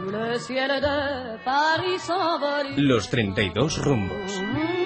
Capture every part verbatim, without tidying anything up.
Los treinta y dos rumbos.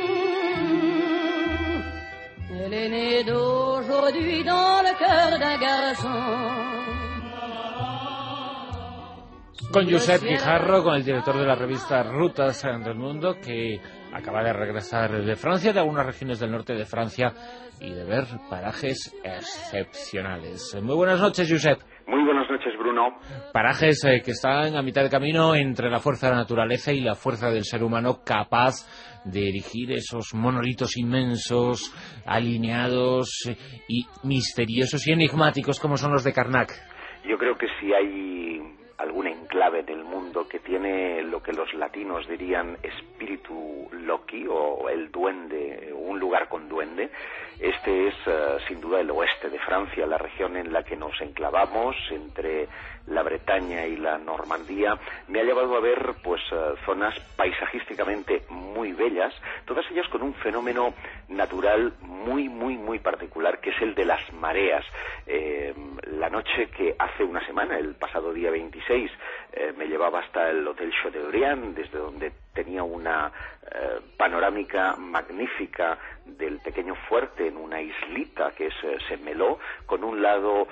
Con Josep Guijarro, con el director de la revista Rutas del Mundo, que acaba de regresar de Francia, de algunas regiones del norte de Francia, y de ver parajes excepcionales. Muy buenas noches, Josep. Muy buenas noches, Bruno. Parajes eh, que están a mitad de camino entre la fuerza de la naturaleza y la fuerza del ser humano, capaz de erigir esos monolitos inmensos, alineados eh, y misteriosos y enigmáticos como son los de Karnak. Yo creo que si hay algún enclave del mundo que tiene lo que los latinos dirían espíritu Loki o el duende, un lugar con duende, este es uh, sin duda el oeste de Francia, la región en la que nos enclavamos entre la Bretaña y la Normandía. Me ha llevado a ver pues uh, zonas paisajísticamente muy bellas, todas ellas con un fenómeno natural muy muy muy particular, que es el de las mareas. Eh, la noche que hace una semana, el pasado día veintiséis, eh, me llevaba hasta el Hotel Chateaubriand, desde donde tenía una eh, panorámica magnífica del pequeño fuerte en una islita que es eh, Saint-Malo, con un lado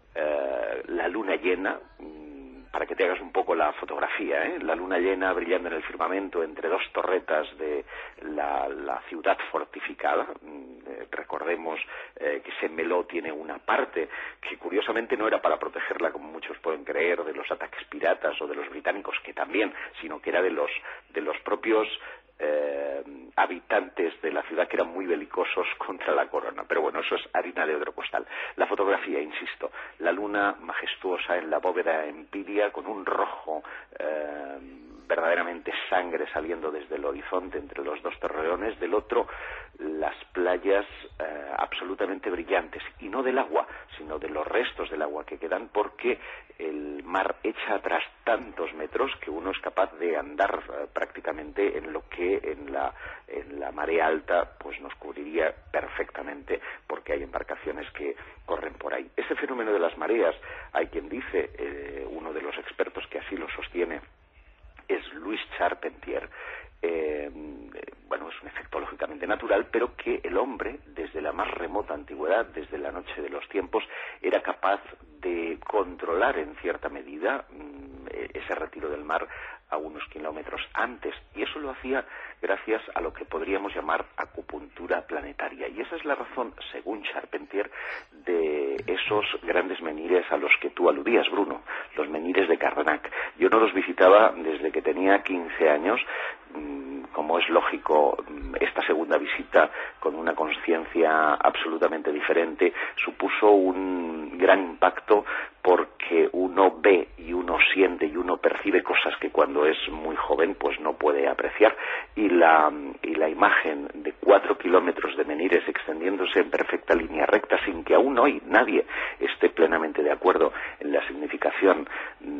eh, la luna llena, para que te hagas un poco la fotografía, ¿eh? La luna llena brillando en el firmamento entre dos torretas de la, la ciudad fortificada. Eh, recordemos eh, que Saint-Malo tiene una parte que curiosamente no era para protegerla, como muchos pueden creer, de los ataques piratas o de los británicos, que también, sino que era de los, de los propios Eh, habitantes de la ciudad, que eran muy belicosos contra la corona. Pero bueno, eso es harina de otro costal. La fotografía, insisto, la luna majestuosa en la bóveda empiria, con un rojo eh, verdaderamente sangre saliendo desde el horizonte entre los dos torreones, del otro las playas eh, absolutamente brillantes, y no del agua, sino de los restos del agua que quedan, porque el mar echa atrás tantos metros que uno es capaz de andar eh, prácticamente en lo que en la, en la marea alta pues nos cubriría perfectamente, porque hay embarcaciones que corren por ahí. Ese fenómeno de las mareas, hay quien dice, eh, uno de los expertos que así lo sostiene es Louis Charpentier, eh, bueno, es un efecto lógicamente natural, pero que el hombre, desde la más remota antigüedad, desde la noche de los tiempos, era capaz de controlar en cierta medida mmm, ese retiro del mar a unos kilómetros antes, y eso lo hacía gracias a lo que podríamos llamar acupuntura planetaria. Y esa es la razón, según Charpentier, de esos grandes menhires a los que tú aludías, Bruno, los menhires de Karnak. Yo no los visitaba desde que tenía quince años, como es lógico. Esta segunda visita, con una conciencia absolutamente diferente, supuso un gran impacto, porque uno ve y uno siente y uno percibe cosas que cuando es muy joven pues no puede apreciar, y la, y la imagen de cuatro kilómetros de menhires extendiéndose en perfecta línea recta, sin que aún hoy nadie esté plenamente de acuerdo en la significación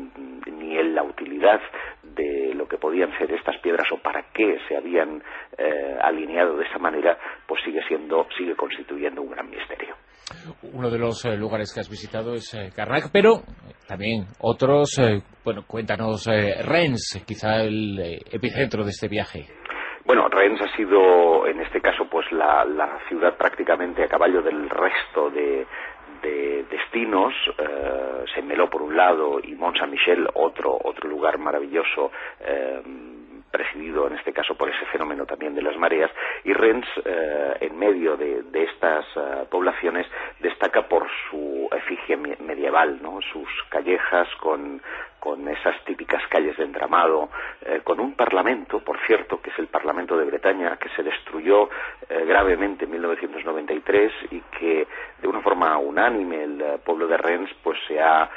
ni en la utilidad de lo que podían ser estas piedras o para qué se habían eh, alineado de esa manera, pues sigue siendo, sigue constituyendo un gran misterio. Uno de los eh, lugares que has visitado es eh, Karnak, pero también otros, eh, bueno, cuéntanos, eh, Rennes, quizá el eh, epicentro de este viaje. Bueno, Rennes ha sido, en este caso, pues la, la ciudad prácticamente a caballo del resto de, de destinos, eh, Saint-Malo por un lado y Mont-Saint-Michel, otro, otro lugar maravilloso, eh, presidido en este caso por ese fenómeno también de las mareas, y Rennes, eh, en medio de, de estas uh, poblaciones, destaca por su efigie medieval, ¿no? Sus callejas con, con esas típicas calles de entramado, eh, con un parlamento, por cierto, que es el Parlamento de Bretaña, que se destruyó eh, gravemente en mil novecientos noventa y tres, y que de una forma unánime el uh, pueblo de Rennes pues se ha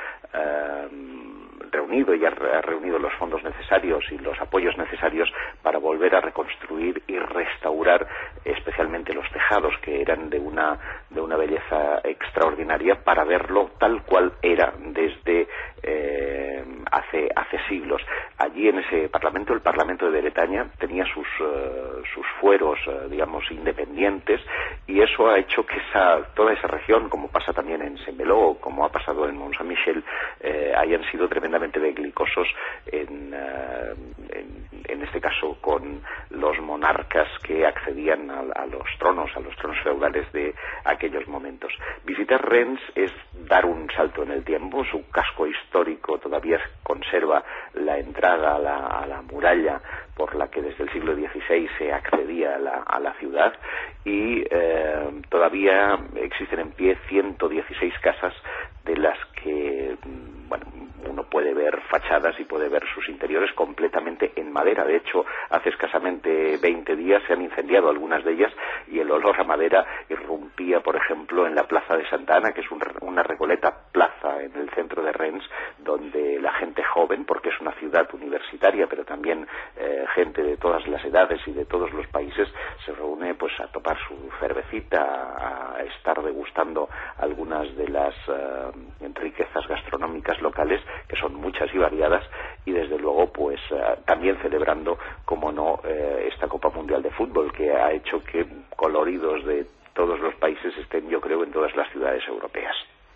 uh, reunido y ha reunido los fondos necesarios y los apoyos necesarios para volver a reconstruir y restaurar especialmente los tejados, que eran de una de una belleza extraordinaria, para verlo tal cual era desde eh, hace hace siglos. Allí en ese parlamento, el Parlamento de Bretaña, tenía sus uh, sus fueros, uh, digamos, independientes, y eso ha hecho que esa toda esa región, como pasa también en Saint-Malo, como ha pasado en Mont-Saint-Michel, eh, hayan sido tremendamente tremendamente belicosos, en, uh, en, en este caso con los monarcas que accedían a, a los tronos, a los tronos feudales de aquellos momentos. Visitar Rennes es dar un salto en el tiempo. Su casco histórico todavía conserva la entrada a la, a la muralla por la que desde el siglo dieciséis se accedía a la, a la ciudad, y eh, todavía existen en pie ciento dieciséis casas, de las que, bueno, uno puede ver fachadas y puede ver sus interiores completamente en madera. De hecho, hace escasamente veinte días se han incendiado algunas de ellas, y el olor a madera irrumpía, por ejemplo, en la Plaza de Santa Ana, que es un, una recoleta plaza en el centro de Rennes, donde la gente joven, porque es una ciudad universitaria, pero también eh, gente de todas las edades y de todos los países, se reúne pues a tomar su cervecita, a estar degustando algunas de las uh, riquezas gastronómicas locales, que son muchas y variadas, y desde luego pues uh, también celebrando, como no, uh, esta Copa Mundial de Fútbol, que ha hecho que coloridos de todos los países estén, yo creo, en todas las ciudades europeas.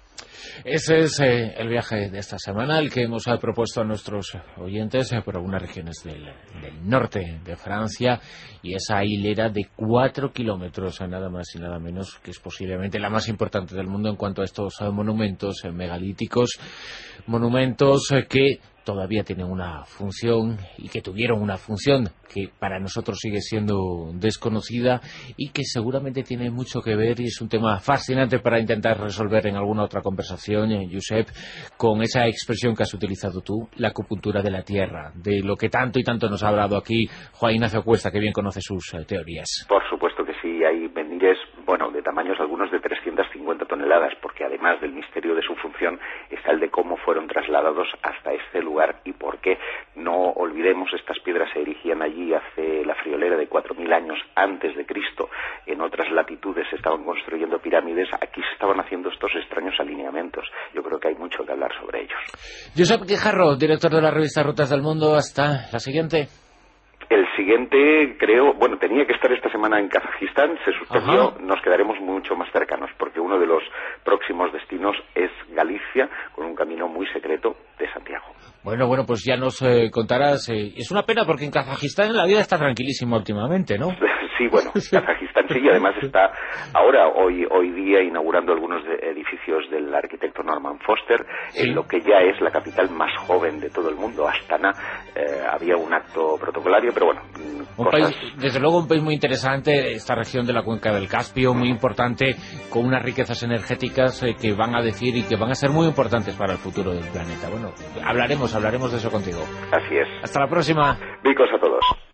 Ese es eh, el viaje de esta semana, el que hemos eh, propuesto a nuestros oyentes eh, por algunas regiones del, del norte de Francia, y esa hilera de cuatro kilómetros, eh, nada más y nada menos, que es posiblemente la más importante del mundo en cuanto a estos eh, monumentos eh, megalíticos, monumentos eh, que todavía tienen una función, y que tuvieron una función que para nosotros sigue siendo desconocida, y que seguramente tiene mucho que ver, y es un tema fascinante para intentar resolver en alguna otra conversación, eh, Josep, con esa expresión que has utilizado tú, la acupuntura de la tierra, de lo que tanto y tanto nos ha hablado aquí Juan Ignacio Cuesta, que bien conoce sus eh, teorías. Por supuesto que sí, hay menires, bueno, de tamaños algunos de trescientas cincuenta toneladas, porque además del misterio de su función está el de cómo fueron trasladados hasta este lugar, y por qué. No olvidemos, estas piedras se erigían allí hace la friolera de cuatro mil años antes de Cristo. En otras latitudes se estaban construyendo pirámides, aquí se estaban haciendo estos extraños alineamientos. Yo creo que hay mucho que hablar sobre ellos. Josep Guijarro, director de la revista Rutas del Mundo, hasta la siguiente. El siguiente, creo, bueno, tenía que estar esta semana en Kazajistán, se suspendió. Ajá. Nos quedaremos mucho más cercanos, porque uno de los próximos destinos es Galicia, con un camino muy secreto de Santiago. Bueno, bueno, pues ya nos eh, contarás. Eh, es una pena, porque en Kazajistán la vida está tranquilísima últimamente, ¿no? Sí, bueno, Kazajistán sí, y además está ahora, hoy hoy día, inaugurando algunos de edificios del arquitecto Norman Foster, sí, en lo que ya es la capital más joven de todo el mundo, Astana. Eh, había un acto protocolario, pero bueno, un cosas... país, desde luego un país muy interesante, esta región de la cuenca del Caspio, muy importante, con unas riquezas energéticas eh, que van a decir y que van a ser muy importantes para el futuro del planeta. Bueno, hablaremos, hablaremos de eso contigo. Así es. Hasta la próxima. Bicos a todos.